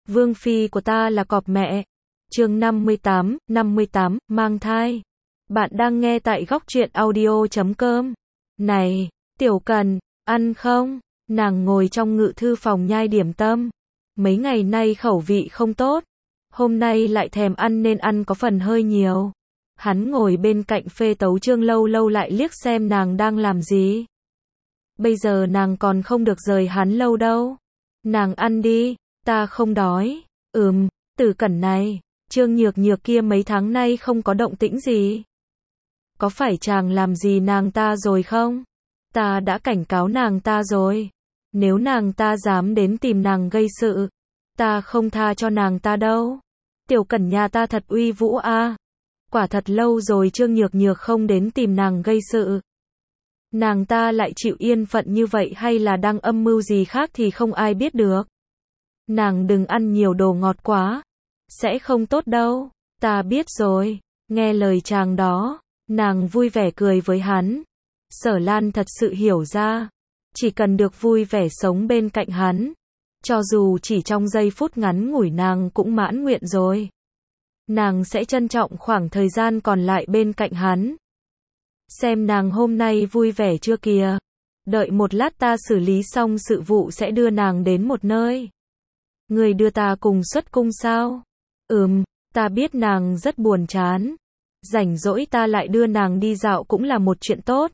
Vương phi của ta là cọp mẹ. Chương 58, mang thai. Bạn đang nghe tại góc truyện audio.com. Này, Tiểu Cần, ăn không? Nàng ngồi trong ngự thư phòng nhai điểm tâm. Mấy ngày nay khẩu vị không tốt. Hôm nay lại thèm ăn nên ăn có phần hơi nhiều. Hắn ngồi bên cạnh Phê Tấu Chương lâu lâu lại liếc xem nàng đang làm gì. Bây giờ nàng còn không được rời hắn lâu đâu. Nàng ăn đi, ta không đói. Tử Cẩn này, Trương Nhược Nhược kia mấy tháng nay không có động tĩnh gì. Có phải chàng làm gì nàng ta rồi không? Ta đã cảnh cáo nàng ta rồi. Nếu nàng ta dám đến tìm nàng gây sự, ta không tha cho nàng ta đâu. Tiểu Cẩn nhà ta thật uy vũ a. Quả thật lâu rồi Trương Nhược Nhược không đến tìm nàng gây sự. Nàng ta lại chịu yên phận như vậy hay là đang âm mưu gì khác thì không ai biết được. Nàng đừng ăn nhiều đồ ngọt quá, sẽ không tốt đâu. Ta biết rồi. Nghe lời chàng đó, nàng vui vẻ cười với hắn. Sở Lan thật sự hiểu ra, chỉ cần được vui vẻ sống bên cạnh hắn, cho dù chỉ trong giây phút ngắn ngủi nàng cũng mãn nguyện rồi. Nàng sẽ trân trọng khoảng thời gian còn lại bên cạnh hắn. Xem nàng hôm nay vui vẻ chưa kìa. Đợi một lát ta xử lý xong sự vụ sẽ đưa nàng đến một nơi. Người đưa ta cùng xuất cung sao? Ta biết nàng rất buồn chán. Rảnh rỗi ta lại đưa nàng đi dạo cũng là một chuyện tốt.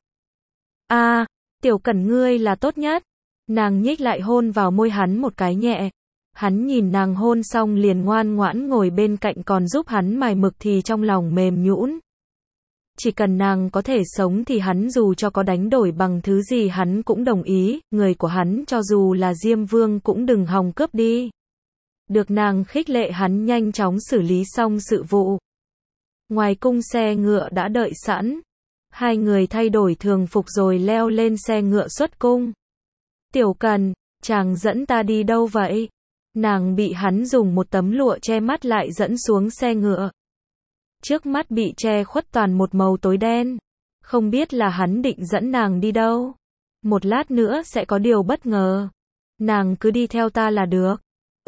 Tiểu Cẩn ngươi là tốt nhất. Nàng nhích lại hôn vào môi hắn một cái nhẹ. Hắn nhìn nàng hôn xong liền ngoan ngoãn ngồi bên cạnh còn giúp hắn mài mực thì trong lòng mềm nhũn. Chỉ cần nàng có thể sống thì hắn dù cho có đánh đổi bằng thứ gì hắn cũng đồng ý, người của hắn cho dù là Diêm Vương cũng đừng hòng cướp đi. Được nàng khích lệ hắn nhanh chóng xử lý xong sự vụ. Ngoài cung xe ngựa đã đợi sẵn. Hai người thay đổi thường phục rồi leo lên xe ngựa xuất cung. Tiểu Cần, chàng dẫn ta đi đâu vậy? Nàng bị hắn dùng một tấm lụa che mắt lại dẫn xuống xe ngựa. Trước mắt bị che khuất toàn một màu tối đen. Không biết là hắn định dẫn nàng đi đâu. Một lát nữa sẽ có điều bất ngờ. Nàng cứ đi theo ta là được.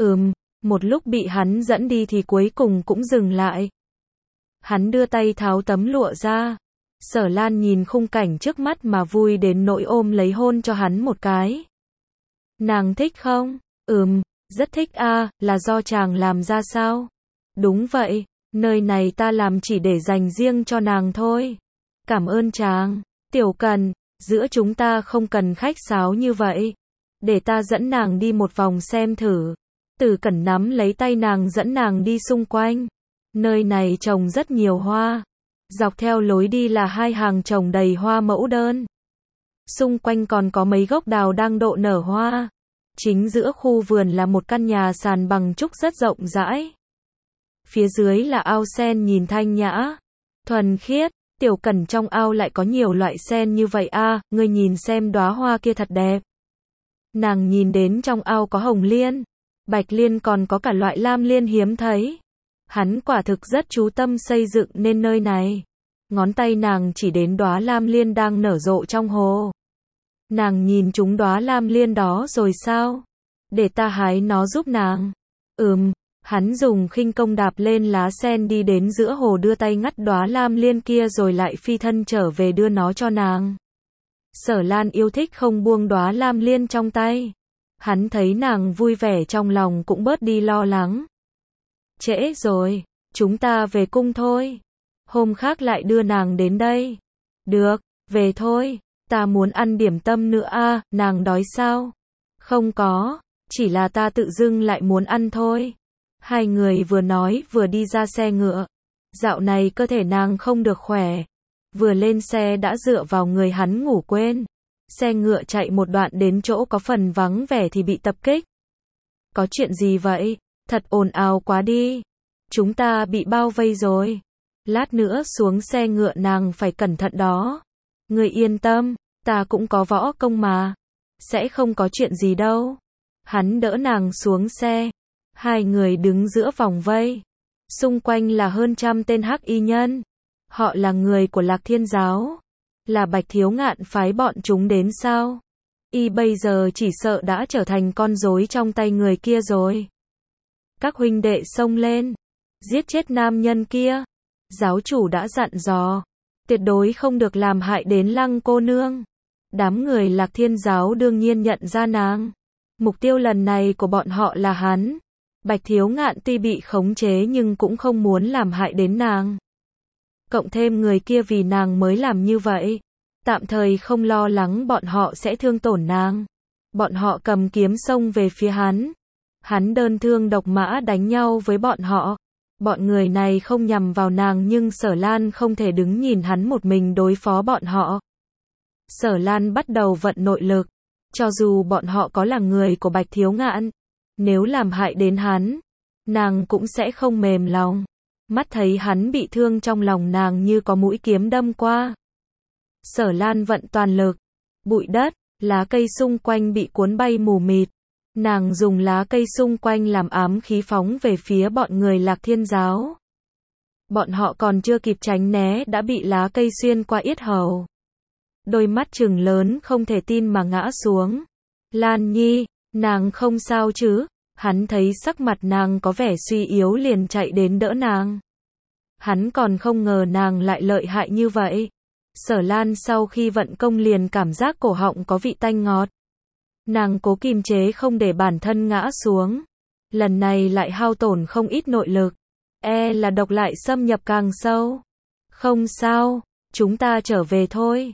Một lúc bị hắn dẫn đi thì cuối cùng cũng dừng lại. Hắn đưa tay tháo tấm lụa ra. Sở Lan nhìn khung cảnh trước mắt mà vui đến nỗi ôm lấy hôn cho hắn một cái. Nàng thích không? Rất thích là do chàng làm ra sao? Đúng vậy, nơi này ta làm chỉ để dành riêng cho nàng thôi. Cảm ơn chàng. Tiểu Cần, giữa chúng ta không cần khách sáo như vậy. Để ta dẫn nàng đi một vòng xem thử. Tử Cẩn nắm lấy tay nàng dẫn nàng đi xung quanh. Nơi này trồng rất nhiều hoa. Dọc theo lối đi là hai hàng trồng đầy hoa mẫu đơn. Xung quanh còn có mấy gốc đào đang độ nở hoa. Chính giữa khu vườn là một căn nhà sàn bằng trúc rất rộng rãi. Phía dưới là ao sen nhìn thanh nhã, thuần khiết. Tiểu Cẩn trong ao lại có nhiều loại sen như vậy ngươi nhìn xem đóa hoa kia thật đẹp. Nàng nhìn đến trong ao có hồng liên, bạch liên còn có cả loại lam liên hiếm thấy. Hắn quả thực rất chú tâm xây dựng nên nơi này. Ngón tay nàng chỉ đến đóa lam liên đang nở rộ trong hồ. Nàng nhìn chúng đóa lam liên đó rồi sao? Để ta hái nó giúp nàng. Hắn dùng khinh công đạp lên lá sen đi đến giữa hồ đưa tay ngắt đóa lam liên kia rồi lại phi thân trở về đưa nó cho nàng. Sở Lan yêu thích không buông đóa lam liên trong tay. Hắn thấy nàng vui vẻ trong lòng cũng bớt đi lo lắng. Trễ rồi, chúng ta về cung thôi. Hôm khác lại đưa nàng đến đây. Được, về thôi. Ta muốn ăn điểm tâm nữa nàng đói sao? Không có, chỉ là ta tự dưng lại muốn ăn thôi. Hai người vừa nói vừa đi ra xe ngựa. Dạo này cơ thể nàng không được khỏe. Vừa lên xe đã dựa vào người hắn ngủ quên. Xe ngựa chạy một đoạn đến chỗ có phần vắng vẻ thì bị tập kích. Có chuyện gì vậy? Thật ồn ào quá đi. Chúng ta bị bao vây rồi. Lát nữa xuống xe ngựa nàng phải cẩn thận đó. Người yên tâm, ta cũng có võ công mà. Sẽ không có chuyện gì đâu. Hắn đỡ nàng xuống xe. Hai người đứng giữa vòng vây. Xung quanh là hơn 100 tên hắc y nhân. Họ là người của Lạc Thiên giáo. Là Bạch Thiếu Ngạn phái bọn chúng đến sao? Y bây giờ chỉ sợ đã trở thành con rối trong tay người kia rồi. Các huynh đệ xông lên, giết chết nam nhân kia. Giáo chủ đã dặn dò, tuyệt đối không được làm hại đến Lăng cô nương. Đám người Lạc Thiên giáo đương nhiên nhận ra nàng. Mục tiêu lần này của bọn họ là hắn. Bạch Thiếu Ngạn tuy bị khống chế nhưng cũng không muốn làm hại đến nàng. Cộng thêm người kia vì nàng mới làm như vậy. Tạm thời không lo lắng bọn họ sẽ thương tổn nàng. Bọn họ cầm kiếm xông về phía hắn. Hắn đơn thương độc mã đánh nhau với bọn họ. Bọn người này không nhằm vào nàng nhưng Sở Lan không thể đứng nhìn hắn một mình đối phó bọn họ. Sở Lan bắt đầu vận nội lực. Cho dù bọn họ có là người của Bạch Thiếu Ngạn, nếu làm hại đến hắn, nàng cũng sẽ không mềm lòng. Mắt thấy hắn bị thương trong lòng nàng như có mũi kiếm đâm qua. Sở Lan vận toàn lực. Bụi đất, lá cây xung quanh bị cuốn bay mù mịt. Nàng dùng lá cây xung quanh làm ám khí phóng về phía bọn người Lạc Thiên giáo. Bọn họ còn chưa kịp tránh né đã bị lá cây xuyên qua yết hầu. Đôi mắt trừng lớn không thể tin mà ngã xuống. Lan Nhi, nàng không sao chứ? Hắn thấy sắc mặt nàng có vẻ suy yếu liền chạy đến đỡ nàng. Hắn còn không ngờ nàng lại lợi hại như vậy. Sở Lan sau khi vận công liền cảm giác cổ họng có vị tanh ngọt. Nàng cố kiềm chế không để bản thân ngã xuống. Lần này lại hao tổn không ít nội lực. Là độc lại xâm nhập càng sâu. Không sao, chúng ta trở về thôi.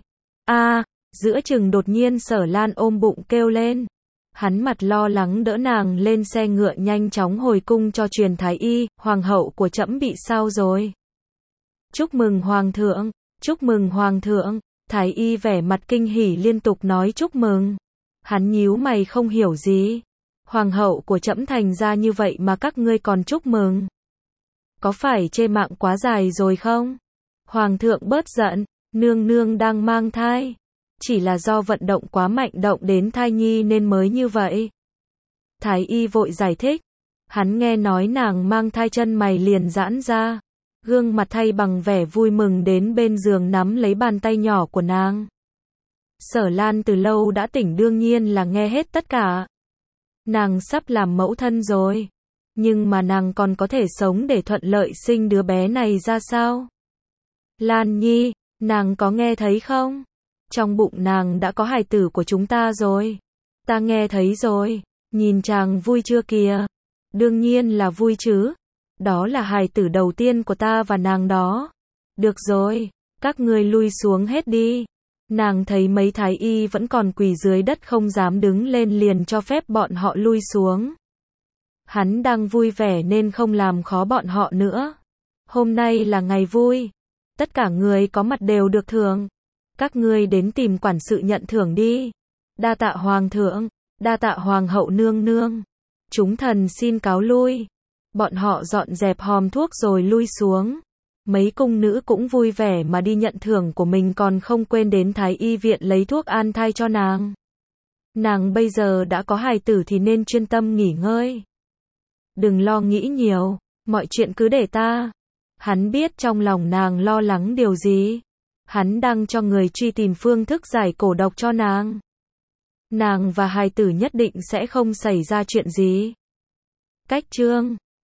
Giữa chừng đột nhiên Sở Lan ôm bụng kêu lên. Hắn mặt lo lắng đỡ nàng lên xe ngựa nhanh chóng hồi cung cho truyền thái y, hoàng hậu của trẫm bị sao rồi? Chúc mừng hoàng thượng, chúc mừng hoàng thượng. Thái y vẻ mặt kinh hỉ liên tục nói chúc mừng. Hắn nhíu mày không hiểu gì. Hoàng hậu của trẫm thành ra như vậy mà các ngươi còn chúc mừng. Có phải chê mạng quá dài rồi không? Hoàng thượng bớt giận, nương nương đang mang thai. Chỉ là do vận động quá mạnh động đến thai nhi nên mới như vậy. Thái y vội giải thích. Hắn nghe nói nàng mang thai chân mày liền giãn ra. Gương mặt thay bằng vẻ vui mừng đến bên giường nắm lấy bàn tay nhỏ của nàng. Sở Lan từ lâu đã tỉnh đương nhiên là nghe hết tất cả. Nàng sắp làm mẫu thân rồi. Nhưng mà nàng còn có thể sống để thuận lợi sinh đứa bé này ra sao? Lan Nhi, nàng có nghe thấy không? Trong bụng nàng đã có hài tử của chúng ta rồi. Ta nghe thấy rồi. Nhìn chàng vui chưa kìa? Đương nhiên là vui chứ. Đó là hài tử đầu tiên của ta và nàng đó. Được rồi, các ngươi lui xuống hết đi. Nàng thấy mấy thái y vẫn còn quỳ dưới đất không dám đứng lên liền cho phép bọn họ lui xuống. Hắn đang vui vẻ nên không làm khó bọn họ nữa. Hôm nay là ngày vui. Tất cả người có mặt đều được thưởng. Các ngươi đến tìm quản sự nhận thưởng đi. Đa tạ hoàng thượng, đa tạ hoàng hậu nương nương. Chúng thần xin cáo lui. Bọn họ dọn dẹp hòm thuốc rồi lui xuống. Mấy cung nữ cũng vui vẻ mà đi nhận thưởng của mình còn không quên đến thái y viện lấy thuốc an thai cho nàng. Nàng bây giờ đã có hài tử thì nên chuyên tâm nghỉ ngơi. Đừng lo nghĩ nhiều, mọi chuyện cứ để ta. Hắn biết trong lòng nàng lo lắng điều gì. Hắn đang cho người truy tìm phương thức giải cổ độc cho nàng. Nàng và hài tử nhất định sẽ không xảy ra chuyện gì. Cách chương